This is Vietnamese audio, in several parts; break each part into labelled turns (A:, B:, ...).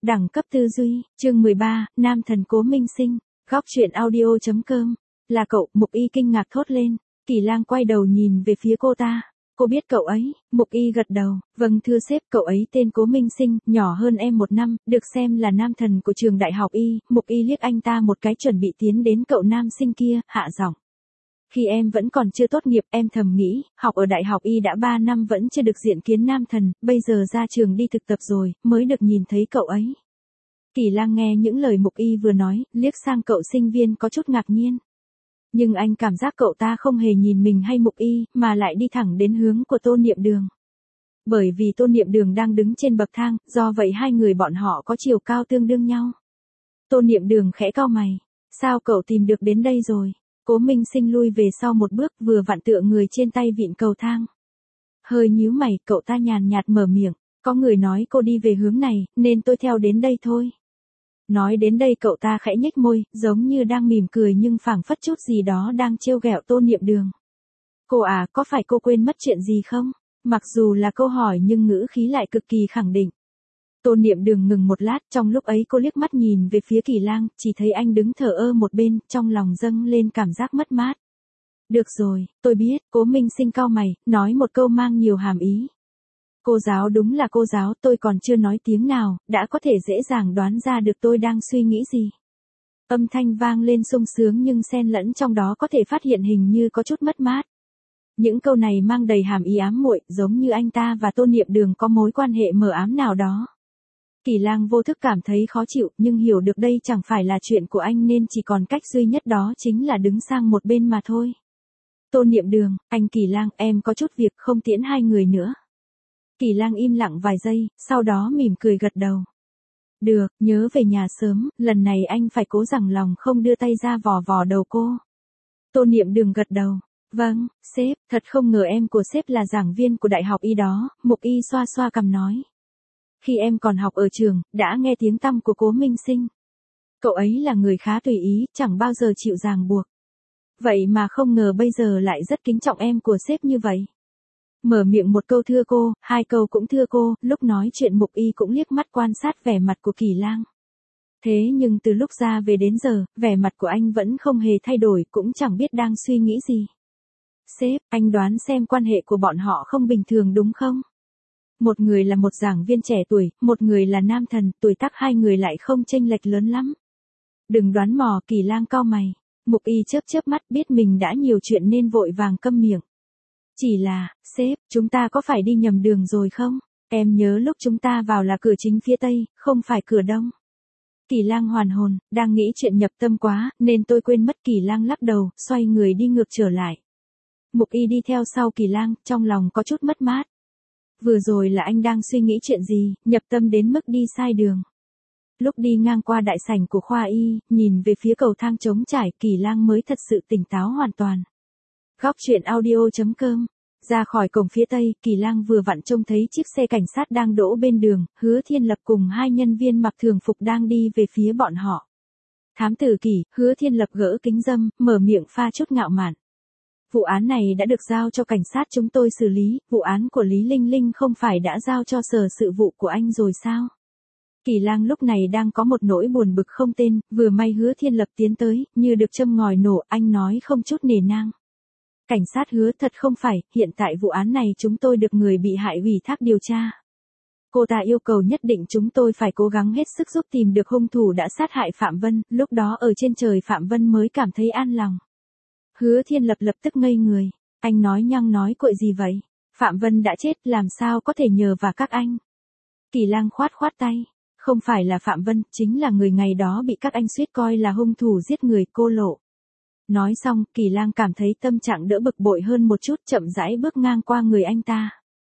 A: Đẳng cấp tư duy, chương 13, Nam thần Cố Minh Sinh, góc truyện audio.com. Là cậu, Mục Y kinh ngạc thốt lên. Kỳ Lang quay đầu nhìn về phía cô ta. Cô biết cậu ấy, Mục Y gật đầu, vâng thưa sếp, cậu ấy tên Cố Minh Sinh, nhỏ hơn em 1 năm, được xem là nam thần của trường đại học Y. Mục Y liếc anh ta một cái chuẩn bị tiến đến cậu nam sinh kia, hạ giọng. Khi em vẫn còn chưa tốt nghiệp, em thầm nghĩ, học ở đại học Y đã 3 năm vẫn chưa được diện kiến nam thần, bây giờ ra trường đi thực tập rồi, mới được nhìn thấy cậu ấy. Kỳ Lang nghe những lời Mục Y vừa nói, liếc sang cậu sinh viên có chút ngạc nhiên. Nhưng anh cảm giác cậu ta không hề nhìn mình hay Mục Y, mà lại đi thẳng đến hướng của Tô Niệm Đường. Bởi vì Tô Niệm Đường đang đứng trên bậc thang, do vậy hai người bọn họ có chiều cao tương đương nhau. Tô Niệm Đường khẽ cau mày. Sao cậu tìm được đến đây rồi? Cố Minh Sinh lui về sau một bước, vừa vặn tựa người trên tay vịn cầu thang. Hơi nhíu mày, cậu ta nhàn nhạt mở miệng. Có người nói cô đi về hướng này, nên tôi theo đến đây thôi. Nói đến đây cậu ta khẽ nhếch môi, giống như đang mỉm cười nhưng phảng phất chút gì đó đang trêu ghẹo Tô Niệm Đường. Cô à, có phải cô quên mất chuyện gì không? Mặc dù là câu hỏi nhưng ngữ khí lại cực kỳ khẳng định. Tô Niệm Đường ngừng một lát, trong lúc ấy cô liếc mắt nhìn về phía Kỳ Lang, chỉ thấy anh đứng thờ ơ một bên, trong lòng dâng lên cảm giác mất mát. Được rồi, tôi biết, Cố Minh Sinh cau mày, nói một câu mang nhiều hàm ý. Cô giáo đúng là cô giáo, tôi còn chưa nói tiếng nào, đã có thể dễ dàng đoán ra được tôi đang suy nghĩ gì. Âm thanh vang lên sung sướng nhưng xen lẫn trong đó có thể phát hiện hình như có chút mất mát. Những câu này mang đầy hàm ý ám muội, giống như anh ta và Tô Niệm Đường có mối quan hệ mờ ám nào đó. Kỳ Lang vô thức cảm thấy khó chịu, nhưng hiểu được đây chẳng phải là chuyện của anh nên chỉ còn cách duy nhất đó chính là đứng sang một bên mà thôi. Tô Niệm Đường, anh Kỳ Lang, em có chút việc không tiễn hai người nữa. Kỳ Lang im lặng vài giây, sau đó mỉm cười gật đầu. Được, nhớ về nhà sớm, lần này anh phải cố rằng lòng không đưa tay ra vò vò đầu cô. Tô Niệm Đường gật đầu. Vâng, sếp, thật không ngờ em của sếp là giảng viên của đại học Y đó, Mục Y xoa xoa cằm nói. Khi em còn học ở trường, đã nghe tiếng tăm của Cố Minh Sinh. Cậu ấy là người khá tùy ý, chẳng bao giờ chịu ràng buộc. Vậy mà không ngờ bây giờ lại rất kính trọng em của sếp như vậy. Mở miệng một câu thưa cô, hai câu cũng thưa cô, lúc nói chuyện Mục Y cũng liếc mắt quan sát vẻ mặt của Kỳ Lang. Thế nhưng từ lúc ra về đến giờ, vẻ mặt của anh vẫn không hề thay đổi, cũng chẳng biết đang suy nghĩ gì. Sếp, anh đoán xem quan hệ của bọn họ không bình thường đúng không? Một người là một giảng viên trẻ tuổi, một người là nam thần, tuổi tác hai người lại không chênh lệch lớn lắm. Đừng đoán mò, Kỳ Lang cau mày. Mục Y chớp chớp mắt, biết mình đã nhiều chuyện nên vội vàng câm miệng. Chỉ là, sếp, chúng ta có phải đi nhầm đường rồi không? Em nhớ lúc chúng ta vào là cửa chính phía tây, không phải cửa đông. Kỳ Lang hoàn hồn, đang nghĩ chuyện nhập tâm quá, nên tôi quên mất. Kỳ Lang lắc đầu, xoay người đi ngược trở lại. Mục Y đi theo sau Kỳ Lang, trong lòng có chút mất mát. Vừa rồi là anh đang suy nghĩ chuyện gì, nhập tâm đến mức đi sai đường. Lúc đi ngang qua đại sảnh của khoa Y, nhìn về phía cầu thang trống trải, Kỳ Lang mới thật sự tỉnh táo hoàn toàn. Góc truyện audio.com. Ra khỏi cổng phía tây, Kỳ Lang vừa vặn trông thấy chiếc xe cảnh sát đang đỗ bên đường, Hứa Thiên Lập cùng hai nhân viên mặc thường phục đang đi về phía bọn họ. Thám tử Kỳ, Hứa Thiên Lập gỡ kính râm, mở miệng pha chút ngạo mạn. Vụ án này đã được giao cho cảnh sát chúng tôi xử lý, vụ án của Lý Linh Linh không phải đã giao cho sở sự vụ của anh rồi sao? Kỳ Lang lúc này đang có một nỗi buồn bực không tên, vừa may Hứa Thiên Lập tiến tới, như được châm ngòi nổ, anh nói không chút nề nang. Cảnh sát Hứa, thật không phải, hiện tại vụ án này chúng tôi được người bị hại ủy thác điều tra. Cô ta yêu cầu nhất định chúng tôi phải cố gắng hết sức giúp tìm được hung thủ đã sát hại Phạm Vân, lúc đó ở trên trời Phạm Vân mới cảm thấy an lòng. Hứa Thiên Lập lập tức ngây người, anh nói nhăng nói cuội gì vậy? Phạm Vân đã chết, làm sao có thể nhờ vào các anh? Kỳ Lang khoát khoát tay, không phải là Phạm Vân, chính là người ngày đó bị các anh suýt coi là hung thủ giết người, Cô Lộ. Nói xong, Kỳ Lang cảm thấy tâm trạng đỡ bực bội hơn một chút, chậm rãi bước ngang qua người anh ta.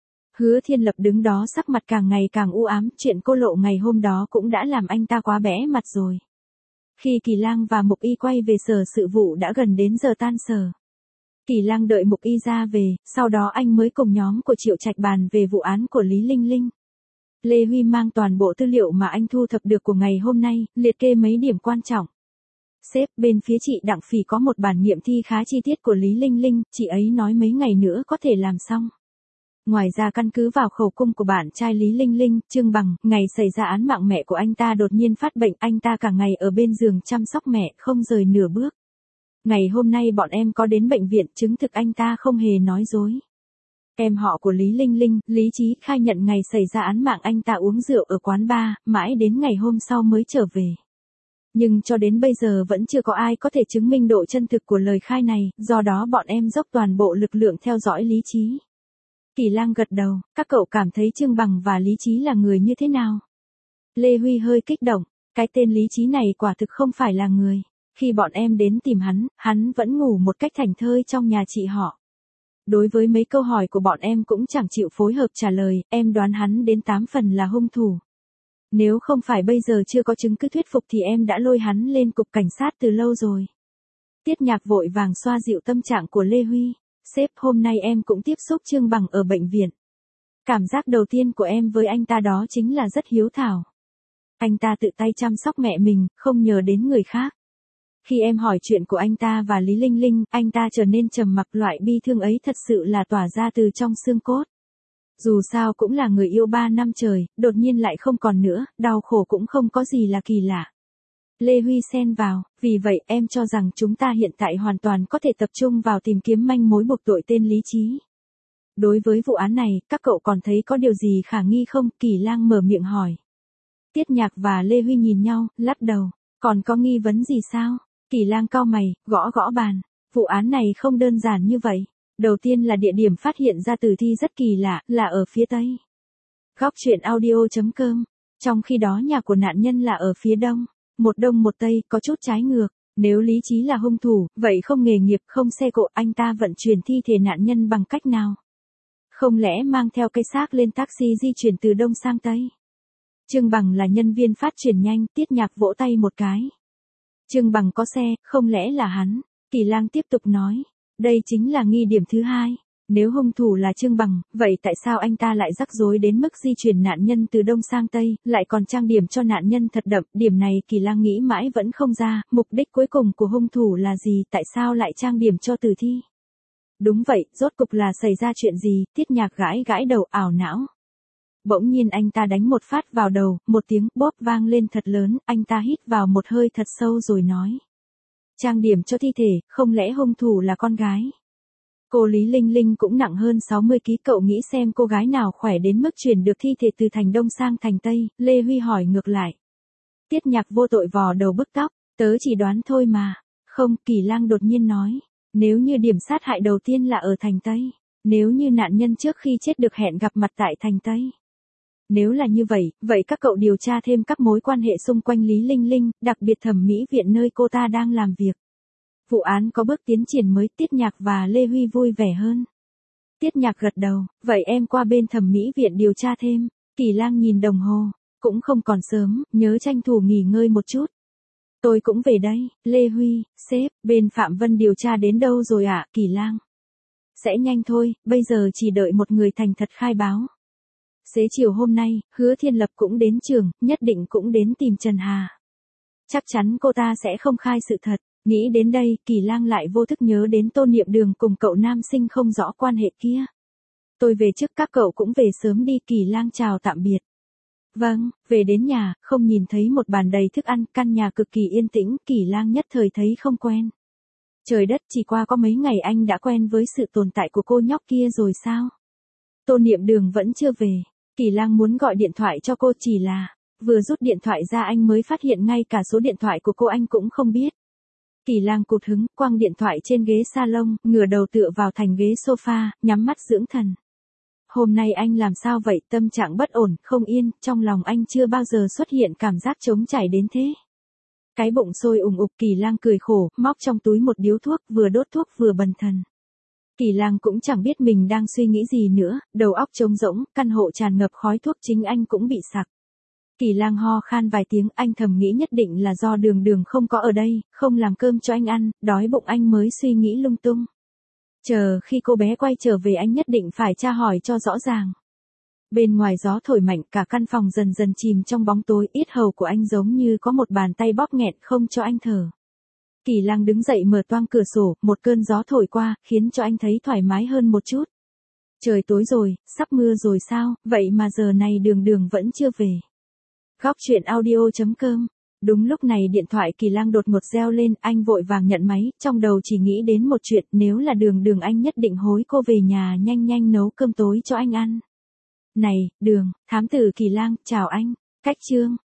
A: Hứa Thiên Lập đứng đó sắc mặt càng ngày càng u ám, chuyện Cô Lộ ngày hôm đó cũng đã làm anh ta quá bẽ mặt rồi. Khi Kỳ Lang và Mục Y quay về sở sự vụ đã gần đến giờ tan sở. Kỳ Lang đợi Mục Y ra về, sau đó anh mới cùng nhóm của Triệu Trạch bàn về vụ án của Lý Linh Linh. Lê Huy mang toàn bộ tư liệu mà anh thu thập được của ngày hôm nay, liệt kê mấy điểm quan trọng. Sếp, bên phía chị Đặng Phỉ có một bản nghiệm thi khá chi tiết của Lý Linh Linh, chị ấy nói mấy ngày nữa có thể làm xong. Ngoài ra căn cứ vào khẩu cung của bạn trai Lý Linh Linh, Trương Bằng, ngày xảy ra án mạng mẹ của anh ta đột nhiên phát bệnh, anh ta cả ngày ở bên giường chăm sóc mẹ, không rời nửa bước. Ngày hôm nay bọn em có đến bệnh viện chứng thực anh ta không hề nói dối. Em họ của Lý Linh Linh, Lý Chí khai nhận ngày xảy ra án mạng anh ta uống rượu ở quán bar, mãi đến ngày hôm sau mới trở về. Nhưng cho đến bây giờ vẫn chưa có ai có thể chứng minh độ chân thực của lời khai này, do đó bọn em dốc toàn bộ lực lượng theo dõi Lý Chí. Kỳ Lang gật đầu, các cậu cảm thấy Trương Bằng và Lý Chí là người như thế nào? Lê Huy hơi kích động, cái tên Lý Chí này quả thực không phải là người. Khi bọn em đến tìm hắn vẫn ngủ một cách thảnh thơi trong nhà chị họ. Đối với mấy câu hỏi của bọn em cũng chẳng chịu phối hợp trả lời, em đoán hắn đến 8 phần là hung thủ. Nếu không phải bây giờ chưa có chứng cứ thuyết phục thì em đã lôi hắn lên cục cảnh sát từ lâu rồi. Tiết Nhạc vội vàng xoa dịu tâm trạng của Lê Huy. Sếp, hôm nay em cũng tiếp xúc Trương Bằng ở bệnh viện. Cảm giác đầu tiên của em với anh ta đó chính là rất hiếu thảo. Anh ta tự tay chăm sóc mẹ mình, không nhờ đến người khác. Khi em hỏi chuyện của anh ta và Lý Linh Linh, anh ta trở nên trầm mặc, loại bi thương ấy thật sự là tỏa ra từ trong xương cốt. Dù sao cũng là người yêu 3 năm trời, đột nhiên lại không còn nữa, đau khổ cũng không có gì là kỳ lạ. Lê Huy xen vào, vì vậy em cho rằng chúng ta hiện tại hoàn toàn có thể tập trung vào tìm kiếm manh mối buộc tội tên Lý Chí. Đối với vụ án này, các cậu còn thấy có điều gì khả nghi không? Kỳ Lang mở miệng hỏi. Tiết Nhạc và Lê Huy nhìn nhau, lắc đầu, còn có nghi vấn gì sao? Kỳ Lang cau mày, gõ gõ bàn, vụ án này không đơn giản như vậy. Đầu tiên là địa điểm phát hiện ra tử thi rất kỳ lạ, là ở phía tây. Góc truyện audio.com. Trong khi đó nhà của nạn nhân là ở phía đông. Một đông một tây, có chút trái ngược. Nếu Lý Chí là hung thủ, vậy không nghề nghiệp, không xe cộ, anh ta vận chuyển thi thể nạn nhân bằng cách nào? Không lẽ mang theo cái xác lên taxi di chuyển từ đông sang tây? Trương Bằng là nhân viên phát triển nhanh, Tiết Nhạc vỗ tay một cái. Trương Bằng có xe, không lẽ là hắn? Kỳ Lang tiếp tục nói. Đây chính là nghi điểm thứ hai. Nếu hung thủ là Trương Bằng, vậy tại sao anh ta lại rắc rối đến mức di chuyển nạn nhân từ đông sang tây, lại còn trang điểm cho nạn nhân thật đậm? Điểm này Kỳ Lang nghĩ mãi vẫn không ra, mục đích cuối cùng của hung thủ là gì, tại sao lại trang điểm cho tử thi? Đúng vậy, rốt cục là xảy ra chuyện gì? Tiết Nhạc gãi gãi đầu, ảo não. Bỗng nhiên anh ta đánh một phát vào đầu, một tiếng bóp vang lên thật lớn, anh ta hít vào một hơi thật sâu rồi nói. Trang điểm cho thi thể, không lẽ hung thủ là con gái? Cô Lý Linh Linh cũng nặng hơn 60 kg, cậu nghĩ xem cô gái nào khỏe đến mức chuyển được thi thể từ thành đông sang thành tây? Lê Huy hỏi ngược lại. Tiết Nhạc vô tội vò đầu bứt tóc, tớ chỉ đoán thôi mà. Không, Kỳ Lang đột nhiên nói. Nếu như điểm sát hại đầu tiên là ở thành tây, nếu như nạn nhân trước khi chết được hẹn gặp mặt tại thành tây. Nếu là như vậy, vậy các cậu điều tra thêm các mối quan hệ xung quanh Lý Linh Linh, đặc biệt thẩm mỹ viện nơi cô ta đang làm việc. Vụ án có bước tiến triển mới, Tiết Nhạc và Lê Huy vui vẻ hơn. Tiết Nhạc gật đầu, vậy em qua bên thẩm mỹ viện điều tra thêm. Kỳ Lang nhìn đồng hồ, cũng không còn sớm, nhớ tranh thủ nghỉ ngơi một chút. Tôi cũng về đây. Lê Huy, sếp, bên Phạm Vân điều tra đến đâu rồi ạ? Kỳ Lang. Sẽ nhanh thôi, bây giờ chỉ đợi một người thành thật khai báo. Xế chiều hôm nay, Hứa Thiên Lập cũng đến trường, nhất định cũng đến tìm Trần Hà. Chắc chắn cô ta sẽ không khai sự thật. Nghĩ đến đây, Kỳ Lang lại vô thức nhớ đến Tô Niệm Đường cùng cậu nam sinh không rõ quan hệ kia. Tôi về trước, các cậu cũng về sớm đi. Kỳ Lang chào tạm biệt. Vâng, về đến nhà, không nhìn thấy một bàn đầy thức ăn, căn nhà cực kỳ yên tĩnh, Kỳ Lang nhất thời thấy không quen. Trời đất, chỉ qua có mấy ngày anh đã quen với sự tồn tại của cô nhóc kia rồi sao? Tô Niệm Đường vẫn chưa về. Kỳ Lang muốn gọi điện thoại cho cô, chỉ là vừa rút điện thoại ra anh mới phát hiện ngay cả số điện thoại của cô anh cũng không biết. Kỳ Lang cụt hứng, quăng điện thoại trên ghế salon, ngửa đầu tựa vào thành ghế sofa, nhắm mắt dưỡng thần. Hôm nay anh làm sao vậy? Tâm trạng bất ổn, không yên, trong lòng anh chưa bao giờ xuất hiện cảm giác trống trải đến thế. Cái bụng sôi ùng ục, Kỳ Lang cười khổ, móc trong túi một điếu thuốc, vừa đốt thuốc vừa bần thần. Kỳ Lang cũng chẳng biết mình đang suy nghĩ gì nữa, đầu óc trống rỗng, căn hộ tràn ngập khói thuốc, chính anh cũng bị sặc. Kỳ Lang ho khan vài tiếng, anh thầm nghĩ nhất định là do Đường Đường không có ở đây, không làm cơm cho anh ăn, đói bụng anh mới suy nghĩ lung tung. Chờ khi cô bé quay trở về anh nhất định phải tra hỏi cho rõ ràng. Bên ngoài gió thổi mạnh, cả căn phòng dần dần chìm trong bóng tối, yết hầu của anh giống như có một bàn tay bóp nghẹn không cho anh thở. Kỳ Lang đứng dậy mở toang cửa sổ, một cơn gió thổi qua, khiến cho anh thấy thoải mái hơn một chút. Trời tối rồi, sắp mưa rồi sao, vậy mà giờ này Đường Đường vẫn chưa về. Góc chuyện audio.com. Đúng lúc này điện thoại Kỳ Lang đột ngột reo lên, anh vội vàng nhận máy, trong đầu chỉ nghĩ đến một chuyện, nếu là Đường Đường anh nhất định hối cô về nhà nhanh nhanh nấu cơm tối cho anh ăn. Này, Đường, thám tử Kỳ Lang, chào anh. Cách chương